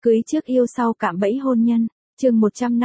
Cưới trước yêu sau cạm bẫy hôn nhân. Chương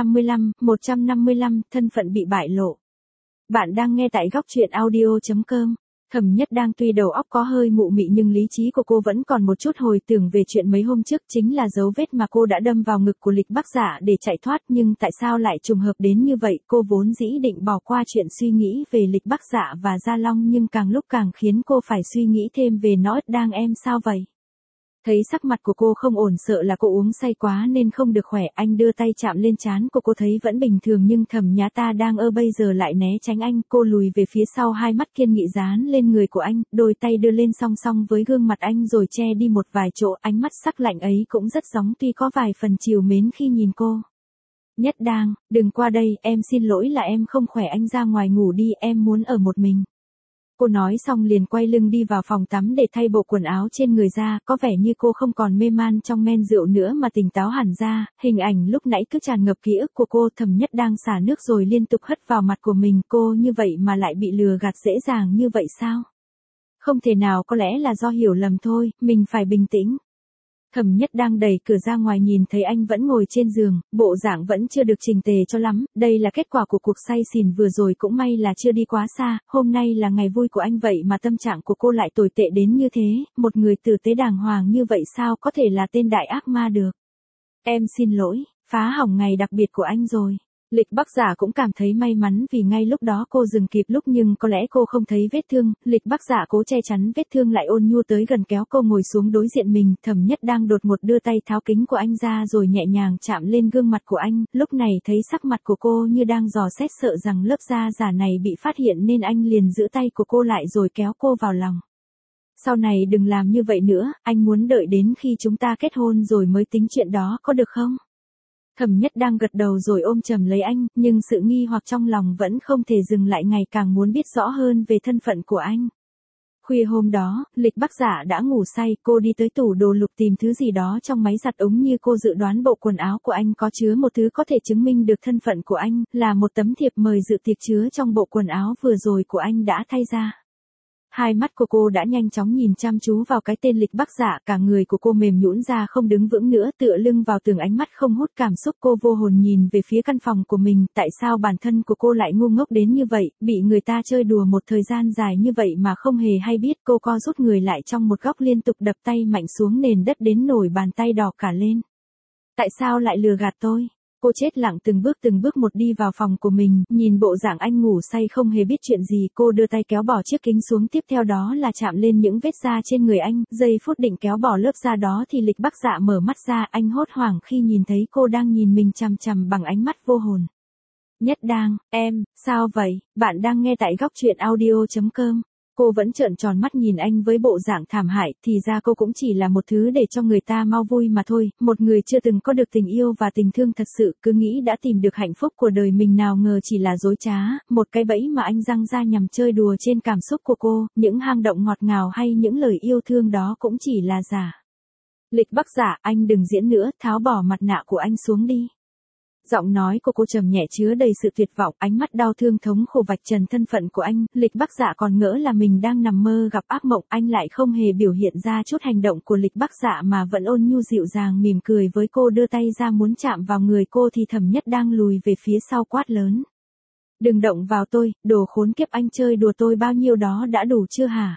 155, thân phận bị bại lộ. Bạn đang nghe tại góc truyện audio.com. Thẩm Nhất Đang tuy đầu óc có hơi mụ mị nhưng lý trí của cô vẫn còn một chút hồi tưởng về chuyện mấy hôm trước, chính là dấu vết mà cô đã đâm vào ngực của Lịch Bắc Giả để chạy thoát, nhưng tại sao lại trùng hợp đến như vậy? Cô vốn dĩ định bỏ qua chuyện suy nghĩ về Lịch Bắc Giả và Gia Long, nhưng càng lúc càng khiến cô phải suy nghĩ thêm về nó. Đang em sao vậy? Thấy sắc mặt của cô không ổn, sợ là cô uống say quá nên không được khỏe. Anh đưa tay chạm lên trán của cô, thấy vẫn bình thường, nhưng Thẩm Nhã Ta đang bây giờ lại né tránh anh. Cô lùi về phía sau, hai mắt kiên nghị dán lên người của anh, đôi tay đưa lên song song với gương mặt anh rồi che đi một vài chỗ. Ánh mắt sắc lạnh ấy cũng rất giống, tuy có vài phần trìu mến khi nhìn cô. Nhất Đang, đừng qua đây, em xin lỗi là em không khỏe, anh ra ngoài ngủ đi, em muốn ở một mình. Cô nói xong liền quay lưng đi vào phòng tắm để thay bộ quần áo trên người ra, có vẻ như cô không còn mê man trong men rượu nữa mà tỉnh táo hẳn ra. Hình ảnh lúc nãy cứ tràn ngập ký ức của cô. Thẩm Nhất Đang xả nước rồi liên tục hất vào mặt của mình. Cô như vậy mà lại bị lừa gạt dễ dàng như vậy sao? Không thể nào, có lẽ là do hiểu lầm thôi, mình phải bình tĩnh. Thẩm Nhất Đang đẩy cửa ra ngoài, nhìn thấy anh vẫn ngồi trên giường, bộ dạng vẫn chưa được chỉnh tề cho lắm. Đây là kết quả của cuộc say xỉn vừa rồi, cũng may là chưa đi quá xa. Hôm nay là ngày vui của anh, vậy mà tâm trạng của cô lại tồi tệ đến như thế. Một người tử tế đàng hoàng như vậy sao có thể là tên đại ác ma được? Em xin lỗi, phá hỏng ngày đặc biệt của anh rồi. Lịch Bắc Giả cũng cảm thấy may mắn vì ngay lúc đó cô dừng kịp lúc, nhưng có lẽ cô không thấy vết thương. Lịch Bắc Giả cố che chắn vết thương lại ôn nhu tới gần kéo cô ngồi xuống đối diện mình. Thẩm Nhất Đang đột ngột đưa tay tháo kính của anh ra rồi nhẹ nhàng chạm lên gương mặt của anh. Lúc này thấy sắc mặt của cô như đang dò xét, sợ rằng lớp da giả này bị phát hiện nên anh liền giữ tay của cô lại rồi kéo cô vào lòng. Sau này đừng làm như vậy nữa, anh muốn đợi đến khi chúng ta kết hôn rồi mới tính chuyện đó, có được không? Thẩm Nhất Đang gật đầu rồi ôm chầm lấy anh, nhưng sự nghi hoặc trong lòng vẫn không thể dừng lại, ngày càng muốn biết rõ hơn về thân phận của anh. Khuya hôm đó, Lịch Bắc Giả đã ngủ say, cô đi tới tủ đồ lục tìm thứ gì đó trong máy giặt ống, như cô dự đoán bộ quần áo của anh có chứa một thứ có thể chứng minh được thân phận của anh, là một tấm thiệp mời dự tiệc chứa trong bộ quần áo vừa rồi của anh đã thay ra. Hai mắt của cô đã nhanh chóng nhìn chăm chú vào cái tên Lịch Bắc Giả, cả người của cô mềm nhũn ra không đứng vững nữa, tựa lưng vào tường, ánh mắt không hút cảm xúc. Cô vô hồn nhìn về phía căn phòng của mình, tại sao bản thân của cô lại ngu ngốc đến như vậy, bị người ta chơi đùa một thời gian dài như vậy mà không hề hay biết. Cô co rút người lại trong một góc, liên tục đập tay mạnh xuống nền đất đến nổi bàn tay đỏ cả lên. Tại sao lại lừa gạt tôi? Cô chết lặng từng bước một đi vào phòng của mình, nhìn bộ dạng anh ngủ say không hề biết chuyện gì. Cô đưa tay kéo bỏ chiếc kính xuống, tiếp theo đó là chạm lên những vết da trên người anh. Giây phút định kéo bỏ lớp da đó thì Lịch Bắc Giả mở mắt ra, anh hốt hoảng khi nhìn thấy cô đang nhìn mình chằm chằm bằng ánh mắt vô hồn. Nhất Đang, em, sao vậy? Bạn đang nghe tại góc truyện audio.com. Cô vẫn trợn tròn mắt nhìn anh với bộ dạng thảm hại, thì ra cô cũng chỉ là một thứ để cho người ta mau vui mà thôi, một người chưa từng có được tình yêu và tình thương thật sự, cứ nghĩ đã tìm được hạnh phúc của đời mình, nào ngờ chỉ là dối trá, một cái bẫy mà anh giăng ra nhằm chơi đùa trên cảm xúc của cô, những hang động ngọt ngào hay những lời yêu thương đó cũng chỉ là giả. Lịch Bắc Giả, anh đừng diễn nữa, tháo bỏ mặt nạ của anh xuống đi. Giọng nói của cô trầm nhẹ chứa đầy sự tuyệt vọng, ánh mắt đau thương thống khổ vạch trần thân phận của anh. Lịch Bắc Giả còn ngỡ là mình đang nằm mơ gặp ác mộng, anh lại không hề biểu hiện ra chút hành động của Lịch Bắc Giả mà vẫn ôn nhu dịu dàng mỉm cười với cô, đưa tay ra muốn chạm vào người cô thì Thẩm Nhất Đang lùi về phía sau quát lớn. Đừng động vào tôi, đồ khốn kiếp, anh chơi đùa tôi bao nhiêu đó đã đủ chưa hả?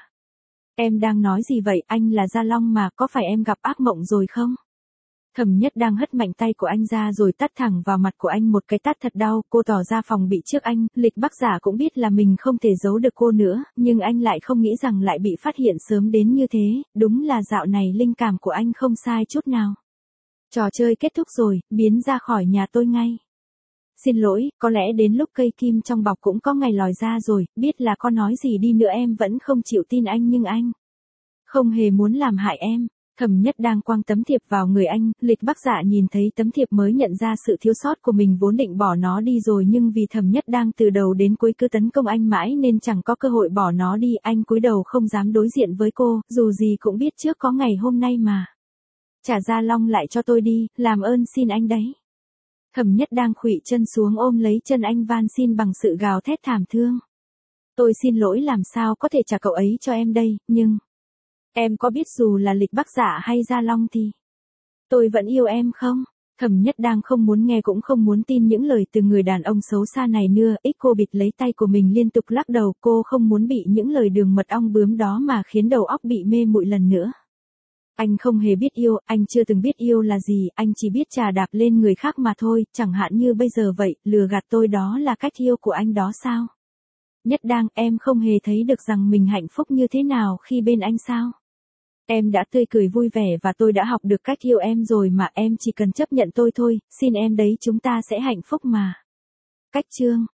Em đang nói gì vậy, anh là Gia Long mà, có phải em gặp ác mộng rồi không? Thẩm Nhất Đang hất mạnh tay của anh ra rồi tát thẳng vào mặt của anh một cái tát thật đau. Cô tỏ ra phòng bị trước anh. Lịch Bắc Giả cũng biết là mình không thể giấu được cô nữa, nhưng anh lại không nghĩ rằng lại bị phát hiện sớm đến như thế. Đúng là dạo này linh cảm của anh không sai chút nào. Trò chơi kết thúc rồi, biến ra khỏi nhà tôi ngay. Xin lỗi, có lẽ đến lúc cây kim trong bọc cũng có ngày lòi ra rồi, biết là có nói gì đi nữa em vẫn không chịu tin anh, nhưng anh không hề muốn làm hại em. Thẩm Nhất Đang quăng tấm thiệp vào người anh. Lịch Bắc Giả nhìn thấy tấm thiệp mới nhận ra sự thiếu sót của mình, vốn định bỏ nó đi rồi, nhưng vì Thẩm Nhất Đang từ đầu đến cuối cứ tấn công anh mãi nên chẳng có cơ hội bỏ nó đi. Anh cúi đầu không dám đối diện với cô, dù gì cũng biết trước có ngày hôm nay mà. Trả Gia Long lại cho tôi đi, làm ơn xin anh đấy. Thẩm Nhất Đang khuỵu chân xuống ôm lấy chân anh van xin bằng sự gào thét thảm thương. Tôi xin lỗi, làm sao có thể trả cậu ấy cho em đây, nhưng em có biết dù là Lịch Bắc Giả hay Gia Long thì Tôi vẫn yêu em không? Thẩm Nhất đang không muốn nghe cũng không muốn tin những lời từ người đàn ông xấu xa này nữa. Cô bịt lấy tay của mình liên tục lắc đầu, cô không muốn bị những lời đường mật ong bướm đó mà khiến đầu óc bị mê muội lần nữa. Anh không hề biết yêu, anh chưa từng biết yêu là gì, anh chỉ biết chà đạp lên người khác mà thôi, chẳng hạn như bây giờ vậy, lừa gạt tôi đó là cách yêu của anh đó sao? Nhất đang, em không hề thấy được rằng mình hạnh phúc như thế nào khi bên anh sao? Em đã tươi cười vui vẻ và tôi đã học được cách yêu em rồi mà, em chỉ cần chấp nhận tôi thôi, xin em đấy, chúng ta sẽ hạnh phúc mà. Cách chương